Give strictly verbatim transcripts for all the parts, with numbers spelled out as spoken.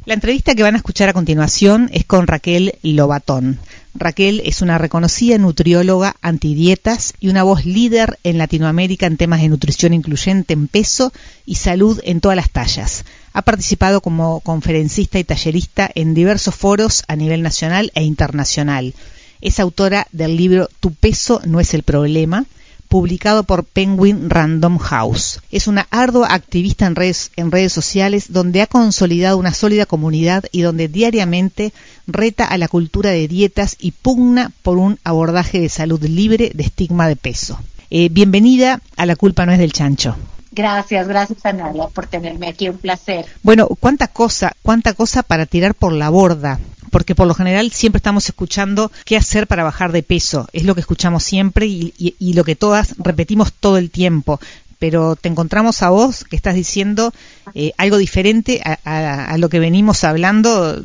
La entrevista que van a escuchar a continuación es con Raquel Lobatón. Raquel es una reconocida nutrióloga antidietas y una voz líder en Latinoamérica en temas de nutrición incluyente en peso y salud en todas las tallas. Ha participado como conferencista y tallerista en diversos foros a nivel nacional e internacional. Es autora del libro Tu peso no es el problema, publicado por Penguin Random House. Es una ardua activista en redes, en redes sociales donde ha consolidado una sólida comunidad y donde diariamente reta a la cultura de dietas y pugna por un abordaje de salud libre de estigma de peso. Eh, bienvenida a La culpa no es del chancho. Gracias, gracias Analia por tenerme aquí, un placer. Bueno, cuánta cosa, cuánta cosa para tirar por la borda, porque por lo general siempre estamos escuchando qué hacer para bajar de peso, es lo que escuchamos siempre y, y, y lo que todas repetimos todo el tiempo, pero te encontramos a vos que estás diciendo eh, algo diferente a, a, a lo que venimos hablando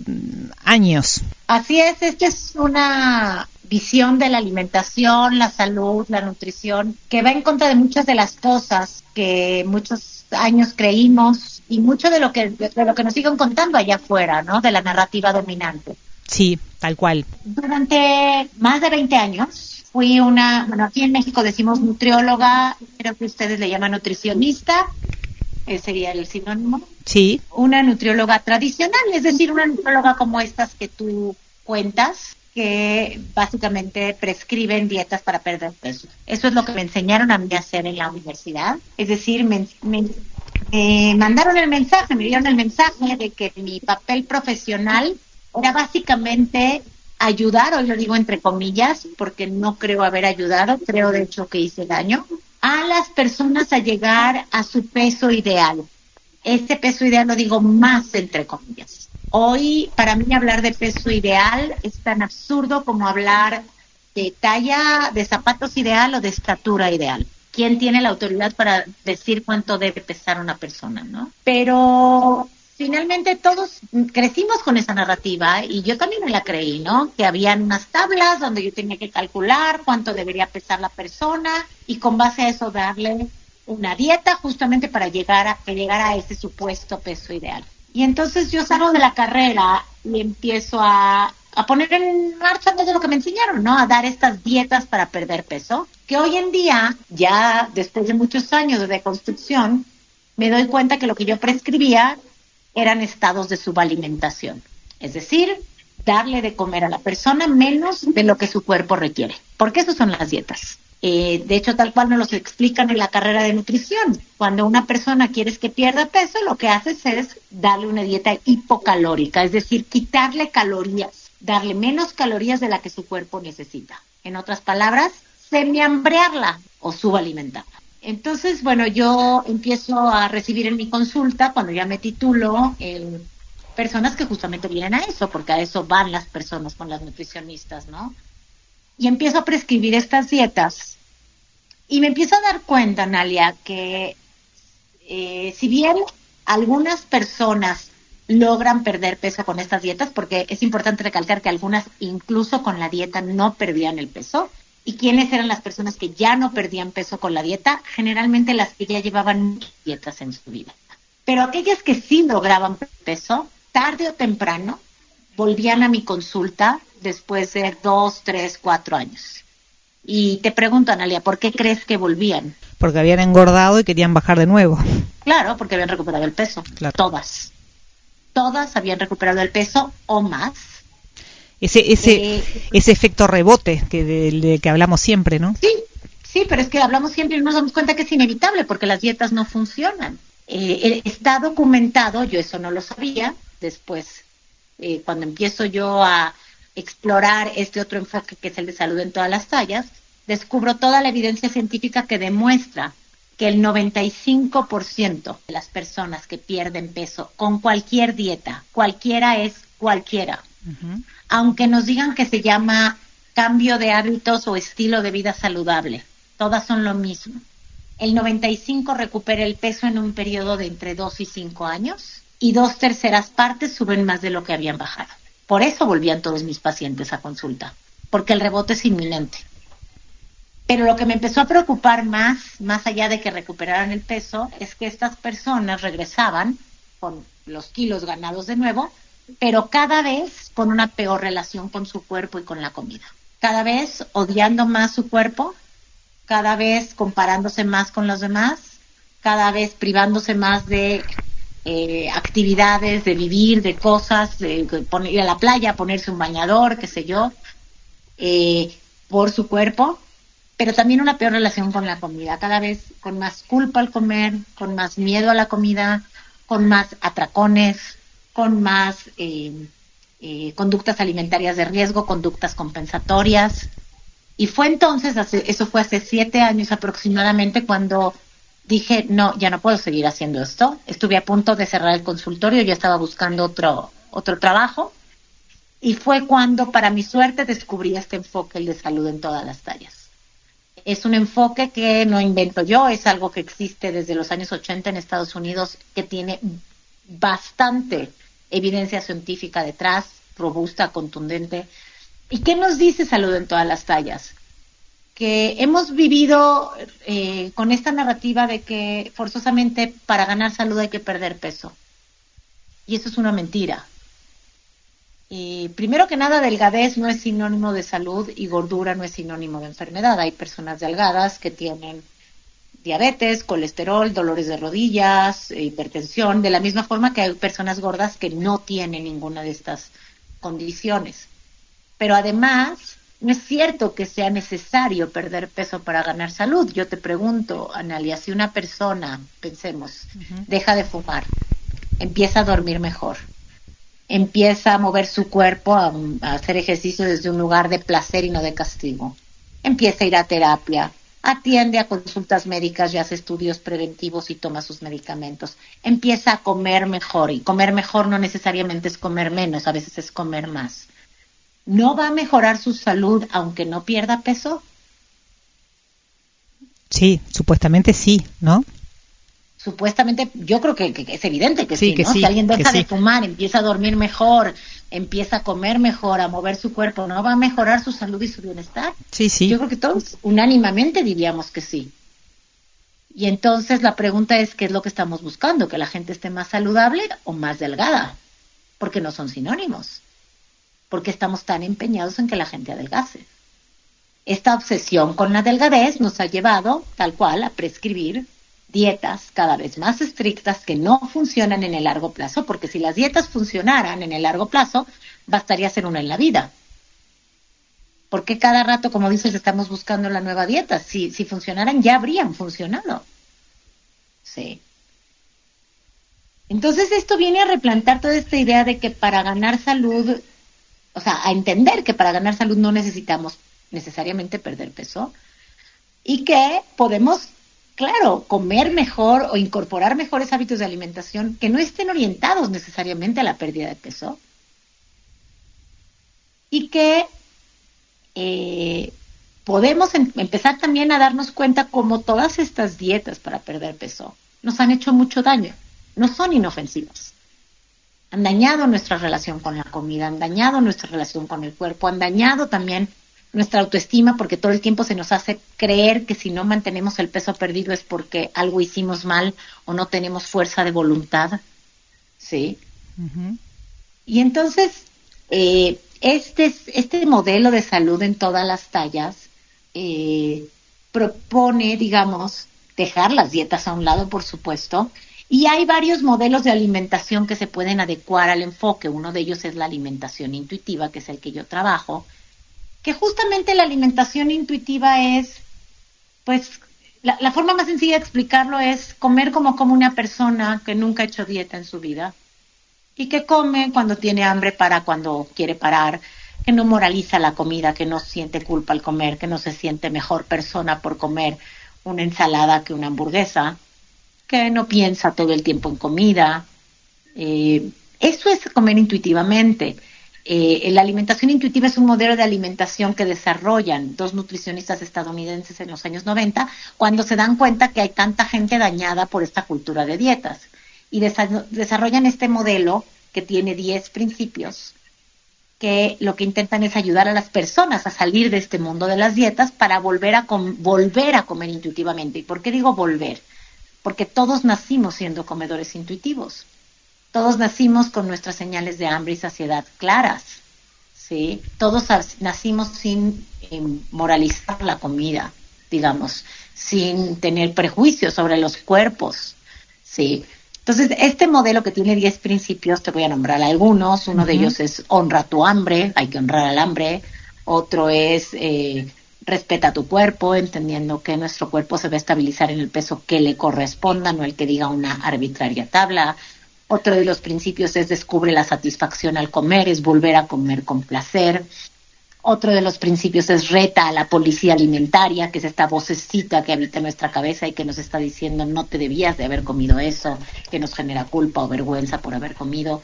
años. Así es, esta es una visión de la alimentación, la salud, la nutrición, que va en contra de muchas de las cosas que muchos años creímos y mucho de lo que de lo que nos siguen contando allá afuera, ¿no? De la narrativa dominante. Sí, tal cual. Durante más de veinte años fui una, bueno, aquí en México decimos nutrióloga, creo que ustedes le llaman nutricionista, ese sería el sinónimo. Sí. Una nutrióloga tradicional, es decir, una nutrióloga como estas que tú cuentas, que básicamente prescriben dietas para perder peso. Eso es lo que me enseñaron a mí a hacer en la universidad. Es decir, me, me, me mandaron el mensaje, me dieron el mensaje de que mi papel profesional era básicamente ayudar, hoy lo digo entre comillas, porque no creo haber ayudado, creo de hecho que hice daño, a las personas a llegar a su peso ideal. Este peso ideal lo digo más entre comillas. Hoy, para mí, hablar de peso ideal es tan absurdo como hablar de talla, de zapatos ideal o de estatura ideal. ¿Quién tiene la autoridad para decir cuánto debe pesar una persona, no? Pero finalmente todos crecimos con esa narrativa y yo también me la creí, ¿no? Que habían unas tablas donde yo tenía que calcular cuánto debería pesar la persona y con base a eso darle una dieta justamente para llegar a que llegara a ese supuesto peso ideal. Y entonces yo salgo de la carrera y empiezo a, a poner en marcha todo lo que me enseñaron, ¿no? A dar estas dietas para perder peso, que hoy en día, ya después de muchos años de deconstrucción, me doy cuenta que lo que yo prescribía eran estados de subalimentación. Es decir, darle de comer a la persona menos de lo que su cuerpo requiere. Porque eso son las dietas. Eh, de hecho, tal cual nos lo explican en la carrera de nutrición. Cuando una persona quieres que pierda peso, lo que haces es darle una dieta hipocalórica, es decir, quitarle calorías, darle menos calorías de la que su cuerpo necesita. En otras palabras, semiambrearla o subalimentarla. Entonces, bueno, yo empiezo a recibir en mi consulta, cuando ya me titulo, eh, personas que justamente vienen a eso, porque a eso van las personas con las nutricionistas, ¿no? Y empiezo a prescribir estas dietas y me empiezo a dar cuenta, Nalia, que eh, si bien algunas personas logran perder peso con estas dietas, porque es importante recalcar que algunas incluso con la dieta no perdían el peso, y quiénes eran las personas que ya no perdían peso con la dieta, generalmente las que ya llevaban muchas dietas en su vida. Pero aquellas que sí lograban peso, tarde o temprano, volvían a mi consulta después de dos, tres, cuatro años. Y te pregunto, Analia, ¿por qué crees que volvían? Porque habían engordado y querían bajar de nuevo. Claro, porque habían recuperado el peso. Claro. Todas. Todas habían recuperado el peso o más. Ese ese Eh, ese efecto rebote que del de que hablamos siempre, ¿no? Sí, sí, pero es que hablamos siempre y nos damos cuenta que es inevitable porque las dietas no funcionan. Eh, está documentado, yo eso no lo sabía, después eh, cuando empiezo yo a explorar este otro enfoque que es el de salud en todas las tallas, descubro toda la evidencia científica que demuestra que el noventa y cinco por ciento de las personas que pierden peso con cualquier dieta, cualquiera es cualquiera, uh-huh. Aunque nos digan que se llama cambio de hábitos o estilo de vida saludable, todas son lo mismo. El noventa y cinco por ciento recupera el peso en un periodo de entre dos y cinco años y dos terceras partes suben más de lo que habían bajado. Por eso volvían todos mis pacientes a consulta, porque el rebote es inminente. Pero lo que me empezó a preocupar más, más allá de que recuperaran el peso, es que estas personas regresaban con los kilos ganados de nuevo, pero cada vez con una peor relación con su cuerpo y con la comida. Cada vez odiando más su cuerpo, cada vez comparándose más con los demás, cada vez privándose más de eh, actividades, de vivir, de cosas, de, de poner, ir a la playa, ponerse un bañador, qué sé yo, eh, por su cuerpo, pero también una peor relación con la comida, cada vez con más culpa al comer, con más miedo a la comida, con más atracones, con más eh, eh, conductas alimentarias de riesgo, conductas compensatorias. Y fue entonces, hace, eso fue hace siete años aproximadamente, cuando dije, no, ya no puedo seguir haciendo esto. Estuve a punto de cerrar el consultorio, yo estaba buscando otro, otro trabajo. Y fue cuando, para mi suerte, descubrí este enfoque, el de salud en todas las tallas. Es un enfoque que no invento yo, es algo que existe desde los años ochenta en Estados Unidos, que tiene bastante evidencia científica detrás, robusta, contundente. ¿Y qué nos dice salud en todas las tallas? Que hemos vivido eh, con esta narrativa de que forzosamente para ganar salud hay que perder peso. Y eso es una mentira. Y primero que nada, delgadez no es sinónimo de salud y gordura no es sinónimo de enfermedad. Hay personas delgadas que tienen diabetes, colesterol, dolores de rodillas, hipertensión, de la misma forma que hay personas gordas que no tienen ninguna de estas condiciones. Pero además, no es cierto que sea necesario perder peso para ganar salud. Yo te pregunto, Analia, si una persona, pensemos, uh-huh. deja de fumar, empieza a dormir mejor, empieza a mover su cuerpo, a, a hacer ejercicio desde un lugar de placer y no de castigo, empieza a ir a terapia, atiende a consultas médicas y hace estudios preventivos y toma sus medicamentos, empieza a comer mejor, y comer mejor no necesariamente es comer menos, a veces es comer más. ¿No va a mejorar su salud aunque no pierda peso? Sí, supuestamente sí, ¿no? Supuestamente, yo creo que, que es evidente que sí, sí, que ¿no? Sí, si alguien deja sí. de fumar, empieza a dormir mejor, empieza a comer mejor, a mover su cuerpo, ¿no va a mejorar su salud y su bienestar? Sí, sí. Yo creo que todos unánimemente diríamos que sí. Y entonces la pregunta es, ¿qué es lo que estamos buscando? ¿Que la gente esté más saludable o más delgada? Porque no son sinónimos. Porque estamos tan empeñados en que la gente adelgace. Esta obsesión con la delgadez nos ha llevado, tal cual, a prescribir dietas cada vez más estrictas que no funcionan en el largo plazo, porque si las dietas funcionaran en el largo plazo, bastaría hacer una en la vida. Porque cada rato, como dices, estamos buscando la nueva dieta. Si, si funcionaran, ya habrían funcionado. Sí. Entonces esto viene a replantar toda esta idea de que para ganar salud, o sea, a entender que para ganar salud no necesitamos necesariamente perder peso y que podemos, claro, comer mejor o incorporar mejores hábitos de alimentación que no estén orientados necesariamente a la pérdida de peso y que eh, podemos em- empezar también a darnos cuenta cómo todas estas dietas para perder peso nos han hecho mucho daño, no son inofensivas. Han dañado nuestra relación con la comida, han dañado nuestra relación con el cuerpo, han dañado también nuestra autoestima, porque todo el tiempo se nos hace creer que si no mantenemos el peso perdido es porque algo hicimos mal o no tenemos fuerza de voluntad, ¿sí? Uh-huh. Y entonces, eh, este, este modelo de salud en todas las tallas eh, propone, digamos, dejar las dietas a un lado, por supuesto, y hay varios modelos de alimentación que se pueden adecuar al enfoque. Uno de ellos es la alimentación intuitiva, que es el que yo trabajo, que justamente la alimentación intuitiva es, pues, la, la forma más sencilla de explicarlo es comer como come una persona que nunca ha hecho dieta en su vida y que come cuando tiene hambre, para cuando quiere parar, que no moraliza la comida, que no siente culpa al comer, que no se siente mejor persona por comer una ensalada que una hamburguesa, que no piensa todo el tiempo en comida. Eh, eso es comer intuitivamente. Eh, la alimentación intuitiva es un modelo de alimentación que desarrollan dos nutricionistas estadounidenses en los años noventa, cuando se dan cuenta que hay tanta gente dañada por esta cultura de dietas. Y desa- desarrollan este modelo que tiene diez principios, que lo que intentan es ayudar a las personas a salir de este mundo de las dietas para volver a, com- volver a comer intuitivamente. ¿Y por qué digo volver? Porque todos nacimos siendo comedores intuitivos. Todos nacimos con nuestras señales de hambre y saciedad claras, ¿sí? Todos nacimos sin eh, moralizar la comida, digamos, sin tener prejuicios sobre los cuerpos, ¿sí? Entonces, este modelo que tiene diez principios, te voy a nombrar algunos. Uno uh-huh. de ellos es honra tu hambre, hay que honrar al hambre. Otro es eh, respeta tu cuerpo, entendiendo que nuestro cuerpo se va a estabilizar en el peso que le corresponda, no el que diga una arbitraria tabla. Otro de los principios es descubre la satisfacción al comer, es volver a comer con placer. Otro de los principios es reta a la policía alimentaria, que es esta vocecita que habita en nuestra cabeza y que nos está diciendo no te debías de haber comido eso, que nos genera culpa o vergüenza por haber comido.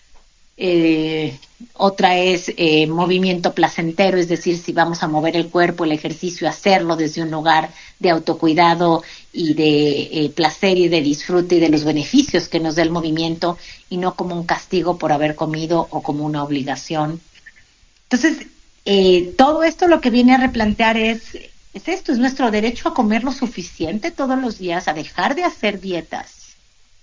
Eh, otra es eh, movimiento placentero, es decir, si vamos a mover el cuerpo, el ejercicio, hacerlo desde un lugar de autocuidado y de eh, placer y de disfrute y de los beneficios que nos da el movimiento y no como un castigo por haber comido o como una obligación. Entonces, eh, todo esto lo que viene a replantear es, es esto, es nuestro derecho a comer lo suficiente todos los días, a dejar de hacer dietas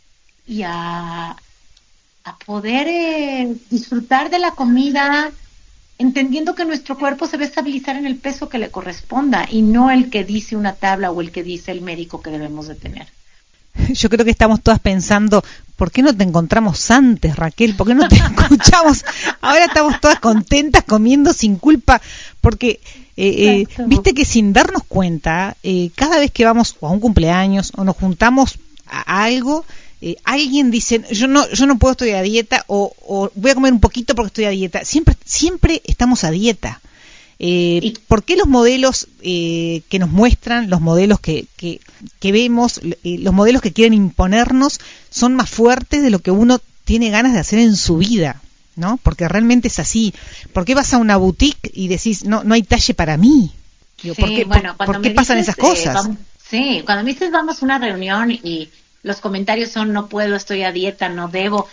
y a... a poder eh, disfrutar de la comida, entendiendo que nuestro cuerpo se va a estabilizar en el peso que le corresponda y no el que dice una tabla o el que dice el médico que debemos de tener. Yo creo que estamos todas pensando, ¿por qué no te encontramos antes, Raquel? ¿Por qué no te escuchamos? Ahora estamos todas contentas comiendo sin culpa, porque eh, eh, viste que sin darnos cuenta, eh, cada vez que vamos a un cumpleaños o nos juntamos a algo, Eh, alguien dice, yo no yo no puedo, estoy a dieta, o, o voy a comer un poquito porque estoy a dieta. Siempre siempre estamos a dieta. Eh, ¿Por qué los modelos eh, que nos muestran, los modelos que, que, que vemos, eh, los modelos que quieren imponernos son más fuertes de lo que uno tiene ganas de hacer en su vida? ¿No? Porque realmente es así. ¿Por qué vas a una boutique y decís, no no hay talle para mí? Digo, sí, ¿por qué, bueno, por, ¿por qué pasan dices, esas cosas? Eh, vamos, sí, cuando me dices vamos a una reunión y los comentarios son no puedo, estoy a dieta, no debo.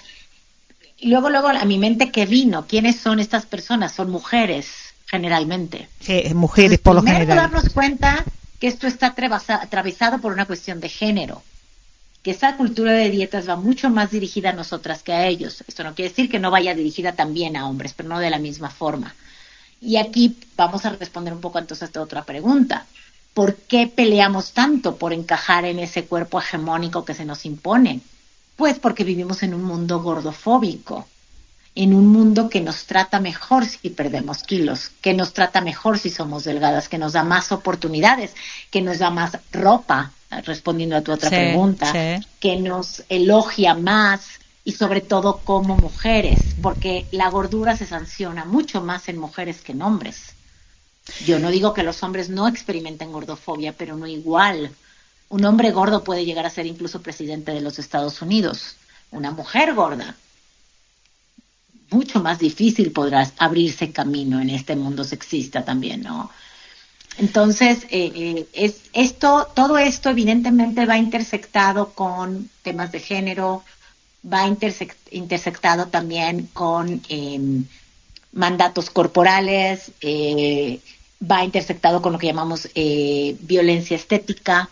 Y luego, luego a mi mente que vino, ¿quiénes son estas personas? Son mujeres, generalmente. Sí, mujeres. Entonces, por lo general. Primero darnos cuenta que esto está atravesado por una cuestión de género, que esa cultura de dietas va mucho más dirigida a nosotras que a ellos. Esto no quiere decir que no vaya dirigida también a hombres, pero no de la misma forma. Y aquí vamos a responder un poco entonces a esta otra pregunta. ¿Por qué peleamos tanto por encajar en ese cuerpo hegemónico que se nos impone? Pues porque vivimos en un mundo gordofóbico, en un mundo que nos trata mejor si perdemos kilos, que nos trata mejor si somos delgadas, que nos da más oportunidades, que nos da más ropa, respondiendo a tu otra sí, pregunta, sí. que nos elogia más y sobre todo como mujeres, porque la gordura se sanciona mucho más en mujeres que en hombres. Yo no digo que los hombres no experimenten gordofobia, pero no igual. Un hombre gordo puede llegar a ser incluso presidente de los Estados Unidos. Una mujer gorda, mucho más difícil podrás abrirse camino en este mundo sexista también, ¿no? Entonces, eh, eh, es esto, todo esto evidentemente va intersectado con temas de género, va intersect, intersectado también con eh, mandatos corporales, eh, va intersectado con lo que llamamos eh, violencia estética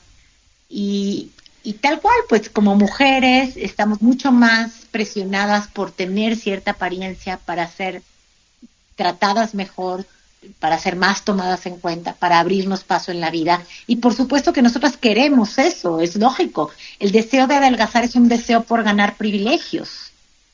y, y tal cual, pues como mujeres estamos mucho más presionadas por tener cierta apariencia para ser tratadas mejor, para ser más tomadas en cuenta, para abrirnos paso en la vida. Y por supuesto que nosotras queremos eso, es lógico. El deseo de adelgazar es un deseo por ganar privilegios.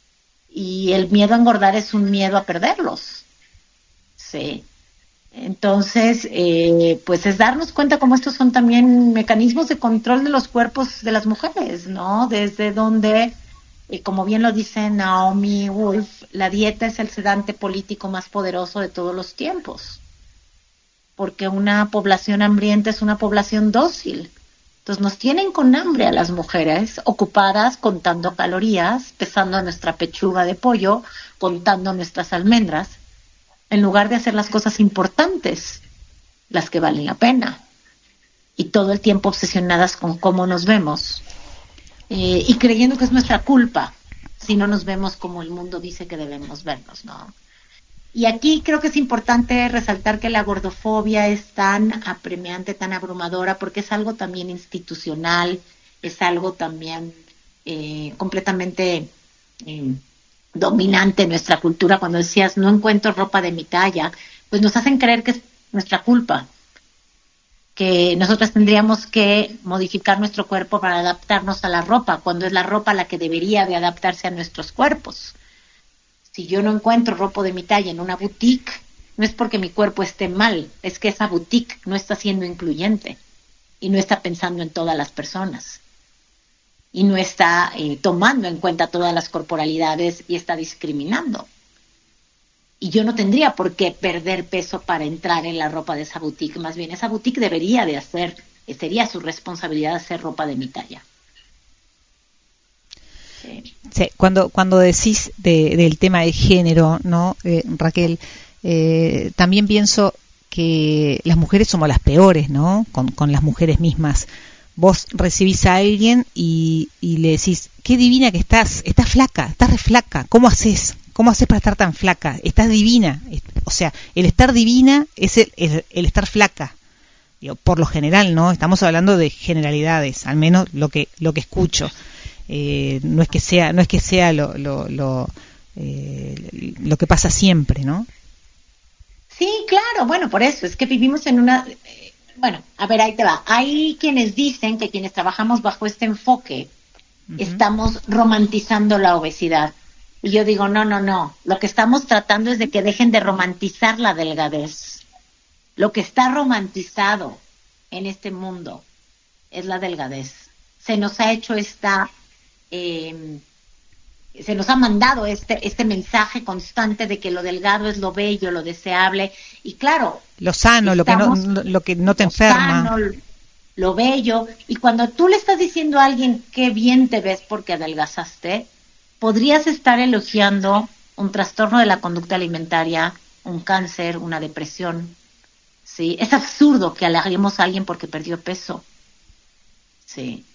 Y el miedo a engordar es un miedo a perderlos. Sí. Entonces, eh, pues es darnos cuenta cómo estos son también mecanismos de control de los cuerpos de las mujeres, ¿no? Desde donde, eh, como bien lo dice Naomi Wolf, la dieta es el sedante político más poderoso de todos los tiempos. Porque una población hambrienta es una población dócil. Entonces nos tienen con hambre a las mujeres, ocupadas contando calorías, pesando nuestra pechuga de pollo, contando nuestras almendras, en lugar de hacer las cosas importantes, las que valen la pena, y todo el tiempo obsesionadas con cómo nos vemos, eh, y creyendo que es nuestra culpa si no nos vemos como el mundo dice que debemos vernos, ¿no? Y aquí creo que es importante resaltar que la gordofobia es tan apremiante, tan abrumadora, porque es algo también institucional, es algo también eh, completamente eh, dominante en nuestra cultura, cuando decías no encuentro ropa de mi talla, pues nos hacen creer que es nuestra culpa, que nosotras tendríamos que modificar nuestro cuerpo para adaptarnos a la ropa, cuando es la ropa la que debería de adaptarse a nuestros cuerpos. Si yo no encuentro ropa de mi talla en una boutique, no es porque mi cuerpo esté mal, es que esa boutique no está siendo incluyente y no está pensando en todas las personas y no está eh, tomando en cuenta todas las corporalidades y está discriminando. Y yo no tendría por qué perder peso para entrar en la ropa de esa boutique. Más bien, esa boutique debería de hacer, sería su responsabilidad hacer ropa de mi talla. Sí. Sí, cuando, cuando decís de, del tema de género, ¿no, eh, Raquel? Eh, también pienso que las mujeres somos las peores, ¿no? Con, con las mujeres mismas. Vos recibís a alguien y, y le decís, qué divina que estás, estás flaca, estás re flaca, ¿cómo haces? ¿Cómo haces para estar tan flaca? Estás divina. O sea, el estar divina es el, el, el estar flaca. Digo, por lo general, ¿no? Estamos hablando de generalidades, al menos lo que lo que escucho. Eh, no es que sea, no es que sea lo lo lo, eh, lo que pasa siempre, ¿no? Sí, claro. Bueno, por eso es que vivimos en una. Eh, bueno, a ver, ahí te va. Hay quienes dicen que quienes trabajamos bajo este enfoque uh-huh. estamos romantizando la obesidad. Y yo digo, no, no, no. Lo que estamos tratando es de que dejen de romantizar la delgadez. Lo que está romantizado en este mundo es la delgadez. Se nos ha hecho esta, eh, se nos ha mandado este, este mensaje constante de que lo delgado es lo bello, lo deseable. Y claro, lo sano, lo que no, lo que no te lo enferma. Sano, lo bello. Y cuando tú le estás diciendo a alguien qué bien te ves porque adelgazaste, podrías estar elogiando un trastorno de la conducta alimentaria, un cáncer, una depresión. ¿Sí? Es absurdo que halaguemos a alguien porque perdió peso. ¿Sí?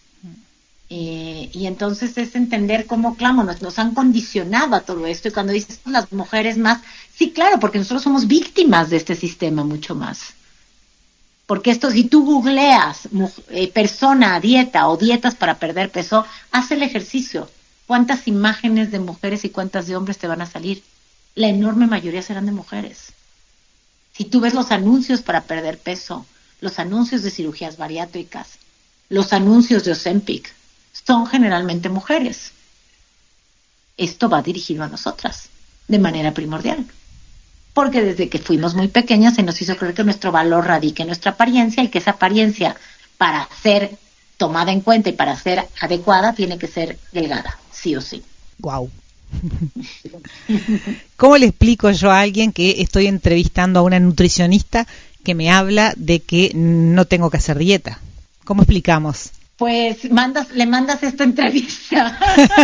Eh, y entonces es entender cómo, claro, nos, nos han condicionado a todo esto. Y cuando dices las mujeres más, sí, claro, porque nosotros somos víctimas de este sistema mucho más. Porque esto, si tú googleas eh, persona, dieta o dietas para perder peso, haz el ejercicio. ¿Cuántas imágenes de mujeres y cuántas de hombres te van a salir? La enorme mayoría serán de mujeres. Si tú ves los anuncios para perder peso, los anuncios de cirugías bariátricas, los anuncios de Ozempic, son generalmente mujeres. Esto va dirigido a nosotras, de manera primordial. Porque desde que fuimos muy pequeñas se nos hizo creer que nuestro valor radica en nuestra apariencia y que esa apariencia, para ser tomada en cuenta y para ser adecuada, tiene que ser delgada, sí o sí. Guau. ¿Cómo le explico yo a alguien que estoy entrevistando a una nutricionista que me habla de que no tengo que hacer dieta? ¿Cómo explicamos? Pues mandas, le mandas esta entrevista.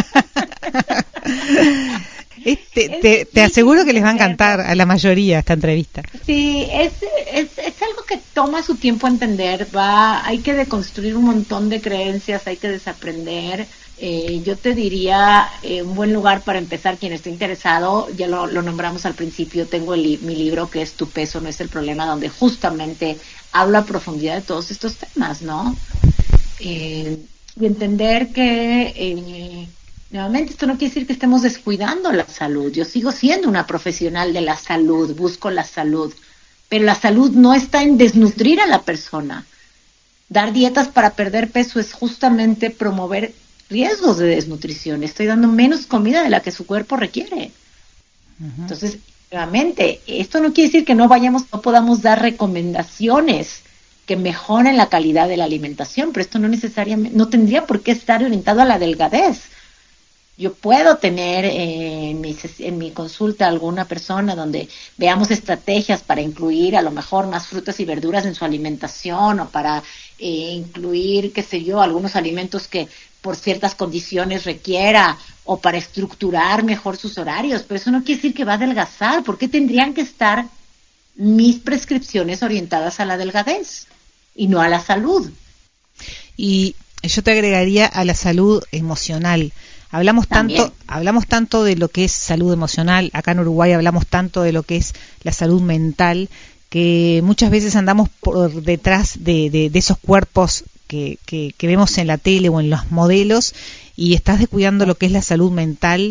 Este, te, te aseguro que les va a encantar a la mayoría esta entrevista. Sí, es, es, es algo que toma su tiempo entender, va, hay que deconstruir un montón de creencias, hay que desaprender. Eh, yo te diría, eh, un buen lugar para empezar, quien esté interesado, ya lo, lo nombramos al principio, tengo el, mi libro que es Tu peso no es el problema, donde justamente hablo a profundidad de todos estos temas, ¿no? Eh, y entender que... Eh, Nuevamente, esto no quiere decir que estemos descuidando la salud. Yo sigo siendo una profesional de la salud, busco la salud, pero la salud no está en desnutrir a la persona. Dar dietas para perder peso es justamente promover riesgos de desnutrición. Estoy dando menos comida de la que su cuerpo requiere. Uh-huh. Entonces, nuevamente, esto no quiere decir que no vayamos, no podamos dar recomendaciones que mejoren la calidad de la alimentación, pero esto no necesariamente, no tendría por qué estar orientado a la delgadez. Yo puedo tener eh, en, mi, en mi consulta alguna persona donde veamos estrategias para incluir a lo mejor más frutas y verduras en su alimentación o para eh, incluir, qué sé yo, algunos alimentos que por ciertas condiciones requiera o para estructurar mejor sus horarios. Pero eso no quiere decir que va a adelgazar. ¿Por qué tendrían que estar mis prescripciones orientadas a la delgadez y no a la salud? Y yo te agregaría a la salud emocional. Hablamos También. tanto, hablamos tanto de lo que es salud emocional, acá en Uruguay hablamos tanto de lo que es la salud mental, que muchas veces andamos por detrás de, de, de esos cuerpos que, que, que vemos en la tele o en los modelos y estás descuidando lo que es la salud mental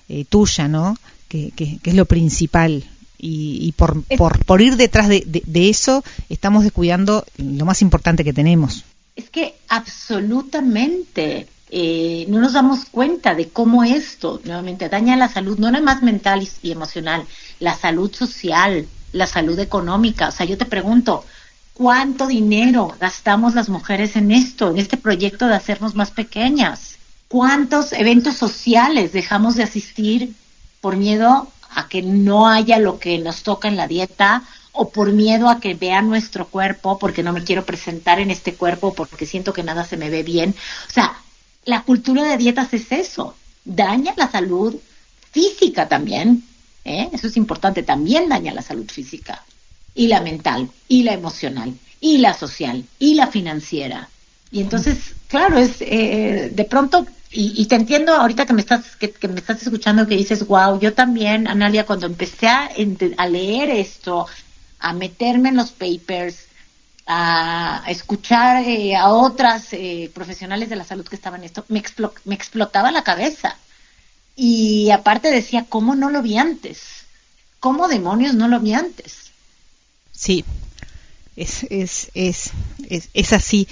eh, tuya, ¿no? Que, que, que es lo principal. Y, y por, por, por ir detrás de, de, de eso, estamos descuidando lo más importante que tenemos. Es que absolutamente eh, no nos damos cuenta de cómo esto nuevamente daña la salud, no nada más mental y, y emocional, la salud social, la salud económica. O sea, yo te pregunto, ¿cuánto dinero gastamos las mujeres en esto, en este proyecto de hacernos más pequeñas? ¿Cuántos eventos sociales dejamos de asistir por miedo a que no haya lo que nos toca en la dieta, o por miedo a que vean nuestro cuerpo, porque no me quiero presentar en este cuerpo, porque siento que nada se me ve bien? O sea, la cultura de dietas es eso, daña la salud física también, ¿eh? Eso es importante, también daña la salud física, y la mental, y la emocional, y la social, y la financiera. Y entonces, claro, es eh, de pronto, y, y te entiendo ahorita que me estás que, que me estás escuchando, que dices, wow, yo también, Analia, cuando empecé a, a leer esto, a meterme en los papers, a, a escuchar eh, a otras eh, profesionales de la salud que estaban en esto, me, explo, me explotaba la cabeza. Y aparte decía, ¿cómo no lo vi antes? ¿Cómo demonios no lo vi antes? Sí, es, es, es, es, es así.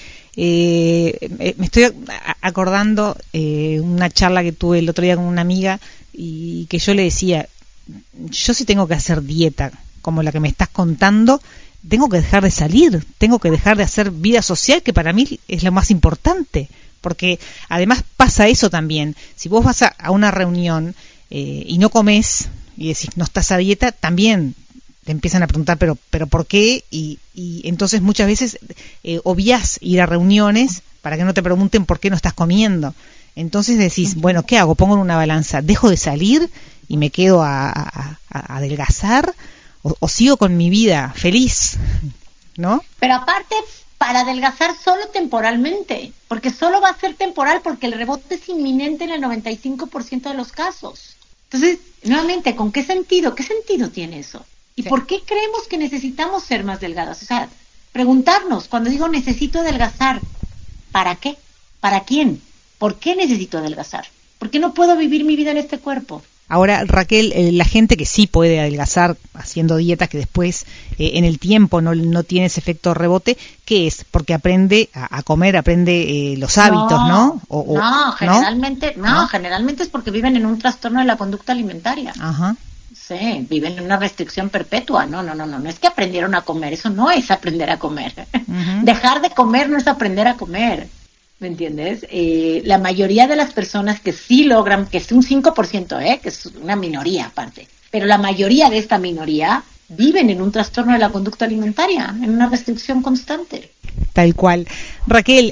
Eh, me estoy acordando eh, una charla que tuve el otro día con una amiga, y que yo le decía, yo sí tengo que hacer dieta como la que me estás contando, tengo que dejar de salir, tengo que dejar de hacer vida social, que para mí es lo más importante, porque además pasa eso también. Si vos vas a, a una reunión eh, y no comes y decís no estás a dieta, también te empiezan a preguntar, pero pero ¿por qué? Y, y entonces muchas veces eh, obviás ir a reuniones para que no te pregunten por qué no estás comiendo. Entonces decís, bueno, ¿qué hago? Pongo en una balanza, dejo de salir y me quedo a, a, a adelgazar, o, o sigo con mi vida feliz, ¿no? Pero aparte, para adelgazar solo temporalmente, porque solo va a ser temporal, porque el rebote es inminente en el noventa y cinco por ciento de los casos. Entonces, nuevamente, ¿con qué sentido? ¿Qué sentido tiene eso? ¿Y sí. por qué creemos que necesitamos ser más delgadas? O sea, preguntarnos, cuando digo necesito adelgazar, ¿para qué? ¿Para quién? ¿Por qué necesito adelgazar? ¿Por qué no puedo vivir mi vida en este cuerpo? Ahora, Raquel, eh, la gente que sí puede adelgazar haciendo dietas, que después eh, en el tiempo no, no tiene ese efecto rebote, ¿qué es? Porque aprende a, a comer, aprende eh, los hábitos, ¿no? ¿no? O, o, no, generalmente, ¿no? no, no, generalmente es porque viven en un trastorno de la conducta alimentaria. Ajá. Sí, viven en una restricción perpetua. No, no, no, no, no es que aprendieron a comer, eso no es aprender a comer. Uh-huh. Dejar de comer no es aprender a comer. ¿Me entiendes? Eh, la mayoría de las personas que sí logran, que es un cinco por ciento, ¿eh? Que es una minoría aparte, pero la mayoría de esta minoría viven en un trastorno de la conducta alimentaria, en una restricción constante. Tal cual. Raquel,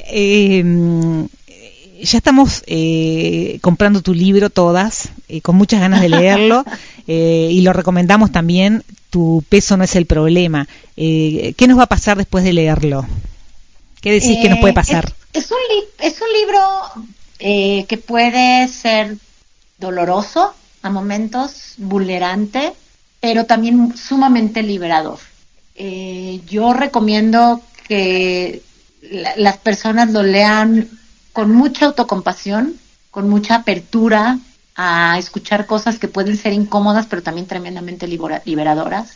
eh, ya estamos eh, comprando tu libro todas, eh, con muchas ganas de leerlo, eh, y lo recomendamos también, Tu peso no es el problema. Eh, ¿Qué nos va a pasar después de leerlo? ¿Qué decís eh, que nos puede pasar? Es, es, un, li- es un libro eh, que puede ser doloroso a momentos, vulnerante, pero también sumamente liberador. Eh, yo recomiendo que la, las personas lo lean con mucha autocompasión, con mucha apertura a escuchar cosas que pueden ser incómodas, pero también tremendamente libera, liberadoras.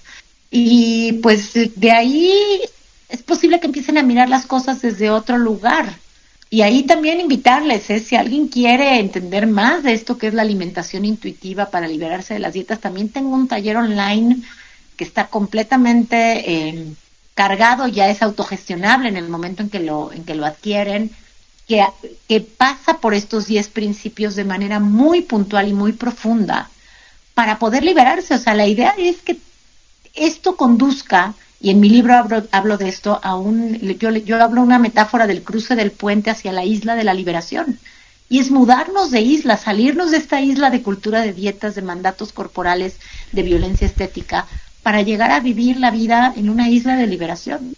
Y pues de ahí es posible que empiecen a mirar las cosas desde otro lugar. Y ahí también invitarles, ¿eh? Si alguien quiere entender más de esto que es la alimentación intuitiva para liberarse de las dietas, también tengo un taller online que está completamente eh, cargado, ya es autogestionable en el momento en que lo, en que lo adquieren, que, que pasa por estos diez principios de manera muy puntual y muy profunda para poder liberarse. O sea, la idea es que esto conduzca, y en mi libro hablo, hablo de esto, a un, yo, yo hablo una metáfora del cruce del puente hacia la isla de la liberación, y es mudarnos de isla, salirnos de esta isla de cultura de dietas, de mandatos corporales, de violencia estética, para llegar a vivir la vida en una isla de liberación,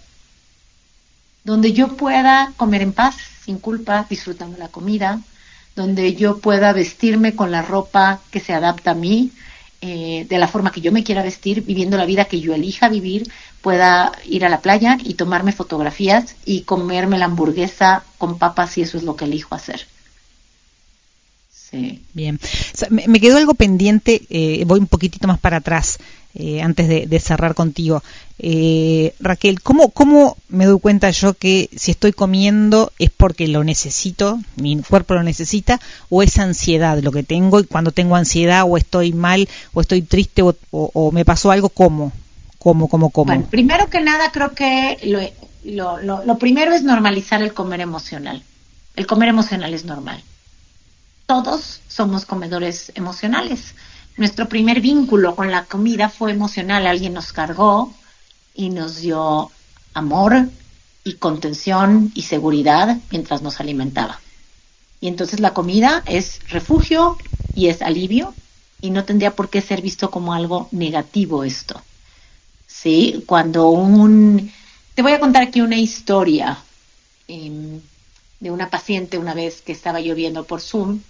donde yo pueda comer en paz, sin culpa, disfrutando la comida, donde yo pueda vestirme con la ropa que se adapta a mí, Eh, de la forma que yo me quiera vestir, viviendo la vida que yo elija vivir, pueda ir a la playa y tomarme fotografías y comerme la hamburguesa con papas si eso es lo que elijo hacer. Sí. Bien. O sea, me, me quedó algo pendiente, eh, voy un poquitito más para atrás, eh, antes de, de cerrar contigo. Eh, Raquel, ¿cómo, ¿cómo me doy cuenta yo que si estoy comiendo es porque lo necesito, mi cuerpo lo necesita, o es ansiedad lo que tengo, y cuando tengo ansiedad o estoy mal, o estoy triste, o, o, o me pasó algo, ¿cómo? ¿Cómo, cómo, cómo? Bueno, primero que nada creo que lo, lo, lo, lo primero es normalizar el comer emocional. El comer emocional es normal. Todos somos comedores emocionales. Nuestro primer vínculo con la comida fue emocional. Alguien nos cargó y nos dio amor y contención y seguridad mientras nos alimentaba. Y entonces la comida es refugio y es alivio y no tendría por qué ser visto como algo negativo esto. Sí, cuando un... Te voy a contar aquí una historia eh, de una paciente una vez que estaba yo viendo por Zoom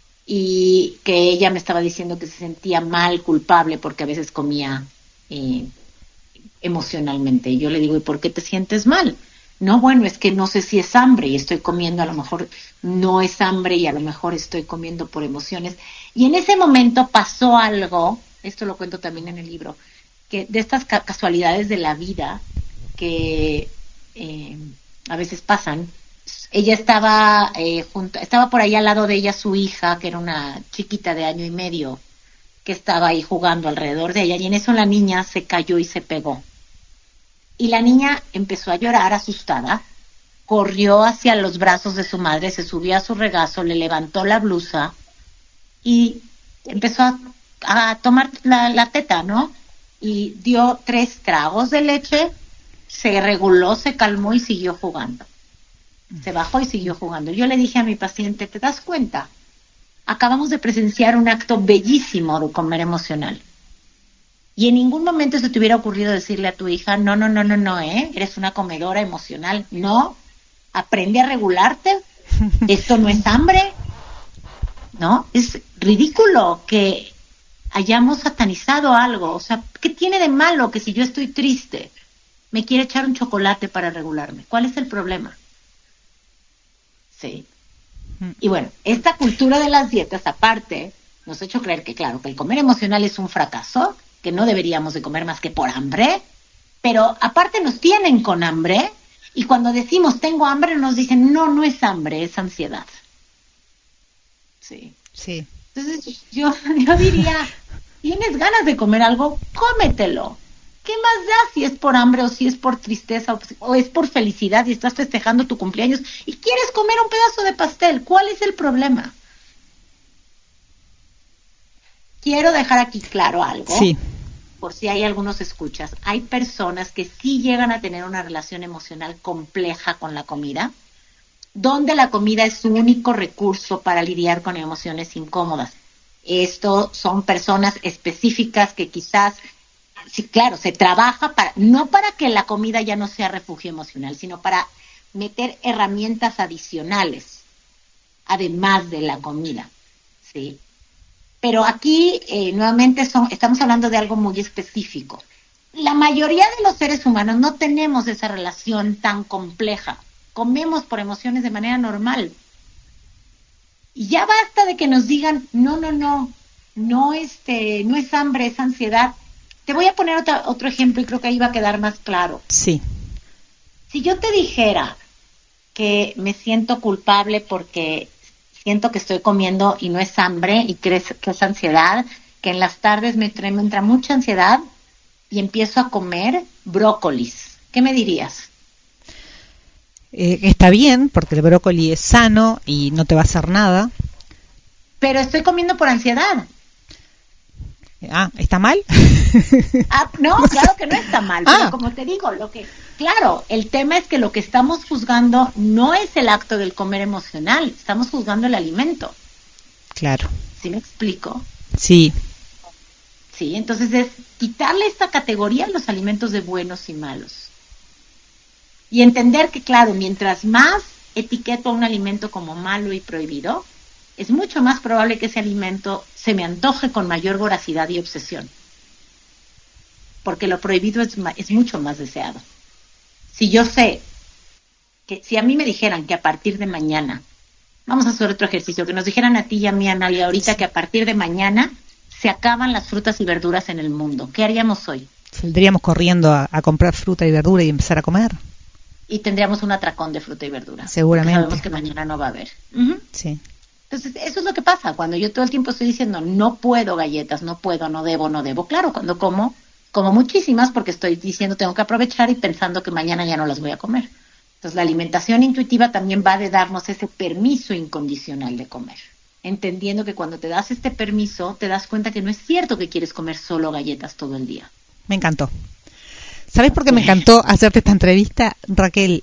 y que ella me estaba diciendo que se sentía mal, culpable, porque a veces comía eh, emocionalmente. Y yo le digo, ¿y por qué te sientes mal? No, bueno, es que no sé si es hambre y estoy comiendo, a lo mejor no es hambre y a lo mejor estoy comiendo por emociones. Y en ese momento pasó algo, esto lo cuento también en el libro, que de estas ca- casualidades de la vida que eh, a veces pasan. Ella estaba eh, junto, estaba por ahí al lado de ella su hija, que era una chiquita de año y medio, que estaba ahí jugando alrededor de ella, y en eso la niña se cayó y se pegó. Y la niña empezó a llorar asustada, corrió hacia los brazos de su madre, se subió a su regazo, le levantó la blusa y empezó a, a tomar la, la teta, ¿no? Y dio tres tragos de leche, se reguló, se calmó y siguió jugando. Se bajó y siguió jugando. Yo le dije a mi paciente, ¿te das cuenta? Acabamos de presenciar un acto bellísimo de comer emocional. Y en ningún momento se te hubiera ocurrido decirle a tu hija, no, no, no, no, no, ¿eh? Eres una comedora emocional. No, aprende a regularte. Esto no es hambre, ¿no? Es ridículo que hayamos satanizado algo. O sea, ¿qué tiene de malo que si yo estoy triste me quiere echar un chocolate para regularme? ¿Cuál es el problema? Sí. Y bueno, esta cultura de las dietas aparte nos ha hecho creer que, claro, que el comer emocional es un fracaso, que no deberíamos de comer más que por hambre, pero aparte nos tienen con hambre y cuando decimos tengo hambre nos dicen no, no es hambre, es ansiedad. Sí. Sí. Entonces yo, yo diría, ¿tienes ganas de comer algo? Cómetelo. ¿Qué más da si es por hambre o si es por tristeza o, o es por felicidad y estás festejando tu cumpleaños y quieres comer un pedazo de pastel? ¿Cuál es el problema? Quiero dejar aquí claro algo, Sí. por si hay algunos escuchas. Hay personas que sí llegan a tener una relación emocional compleja con la comida, donde la comida es su único recurso para lidiar con emociones incómodas. Esto son personas específicas que quizás, sí, claro, se trabaja para, no para que la comida ya no sea refugio emocional, sino para meter herramientas adicionales, además de la comida, ¿sí? Pero aquí, eh, nuevamente, son, estamos hablando de algo muy específico. La mayoría de los seres humanos no tenemos esa relación tan compleja. Comemos por emociones de manera normal. Y ya basta de que nos digan, no, no, no, no, este, no es hambre, es ansiedad. Te voy a poner otra, otro ejemplo y creo que ahí va a quedar más claro. Sí. Si yo te dijera que me siento culpable porque siento que estoy comiendo y no es hambre y que es, que es ansiedad, que en las tardes me, trae, me entra mucha ansiedad y empiezo a comer brócolis, ¿qué me dirías? Eh, está bien, porque el brócoli es sano y no te va a hacer nada. Pero estoy comiendo por ansiedad. Ah, ¿está mal? Ah, no, No sé. claro que no está mal, pero Ah, como te digo, lo que, claro, el tema es que lo que estamos juzgando no es el acto del comer emocional, estamos juzgando el alimento. claro. ¿Sí me explico? Sí. Sí, entonces es quitarle esta categoría a los alimentos de buenos y malos. Y entender que, claro, mientras más etiqueto a un alimento como malo y prohibido, es mucho más probable que ese alimento se me antoje con mayor voracidad y obsesión. Porque lo prohibido es, es mucho más deseado. Si yo sé que si a mí me dijeran que a partir de mañana Vamos a hacer otro ejercicio, que nos dijeran a ti y a mí, Analia, ahorita que a partir de mañana se acaban las frutas y verduras en el mundo. ¿Qué haríamos hoy? Saldríamos corriendo a, a comprar fruta y verdura y empezar a comer. Y tendríamos un atracón de fruta y verdura. Seguramente. Porque sabemos que mañana no va a haber. Uh-huh. Sí. Entonces, eso es lo que pasa. Cuando yo todo el tiempo estoy diciendo, no puedo galletas, no puedo, no debo, no debo. Claro, cuando como, como muchísimas porque estoy diciendo, tengo que aprovechar y pensando que mañana ya no las voy a comer. Entonces, la alimentación intuitiva también va de darnos ese permiso incondicional de comer. Entendiendo que cuando te das este permiso, te das cuenta que no es cierto que quieres comer solo galletas todo el día. Me encantó. ¿Sabes por qué me encantó hacerte esta entrevista, Raquel?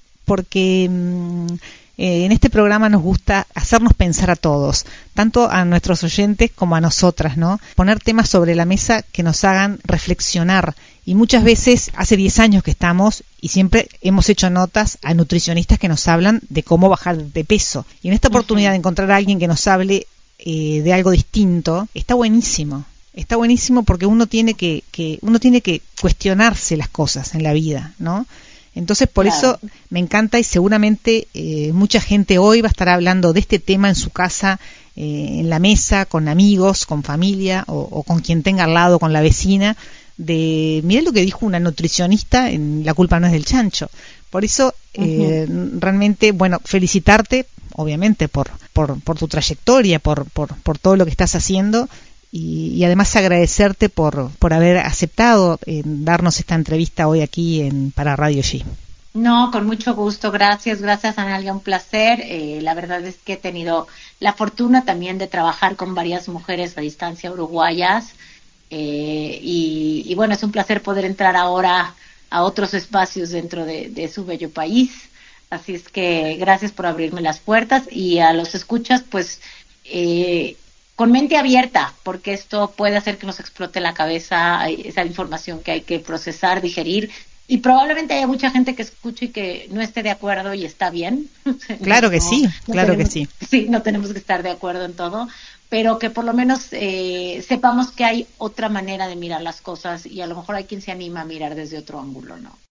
Porque mmm, eh, en este programa nos gusta hacernos pensar a todos, tanto a nuestros oyentes como a nosotras, ¿no? Poner temas sobre la mesa que nos hagan reflexionar. Y muchas veces, hace diez años que estamos, y siempre hemos hecho notas a nutricionistas que nos hablan de cómo bajar de peso. Y en esta oportunidad uh-huh. de encontrar a alguien que nos hable eh, de algo distinto, está buenísimo. Está buenísimo porque uno tiene que, que uno tiene que cuestionarse las cosas en la vida, ¿no? Entonces, por claro. eso me encanta y seguramente eh, mucha gente hoy va a estar hablando de este tema en su casa, eh, en la mesa, con amigos, con familia o, o con quien tenga al lado, con la vecina, de, mirá lo que dijo una nutricionista en La culpa no es del chancho. Por eso, eh, uh-huh. realmente, bueno, felicitarte, obviamente, por, por, por tu trayectoria, por, por, por todo lo que estás haciendo. Y, y además agradecerte por, por haber aceptado eh, darnos esta entrevista hoy aquí en para Radio G. No, con mucho gusto, gracias, gracias Analia, un placer. Eh, la verdad es que he tenido la fortuna también de trabajar con varias mujeres a distancia uruguayas eh, y, y bueno, es un placer poder entrar ahora a otros espacios dentro de, de su bello país. Así es que gracias por abrirme las puertas y a los escuchas, pues... Eh, con mente abierta, porque esto puede hacer que nos explote la cabeza, esa información que hay que procesar, digerir, y probablemente haya mucha gente que escuche y que no esté de acuerdo y está bien. Claro que no, sí, no claro tenemos, que sí. Sí, no tenemos que estar de acuerdo en todo, pero que por lo menos eh, sepamos que hay otra manera de mirar las cosas y a lo mejor hay quien se anima a mirar desde otro ángulo, ¿no?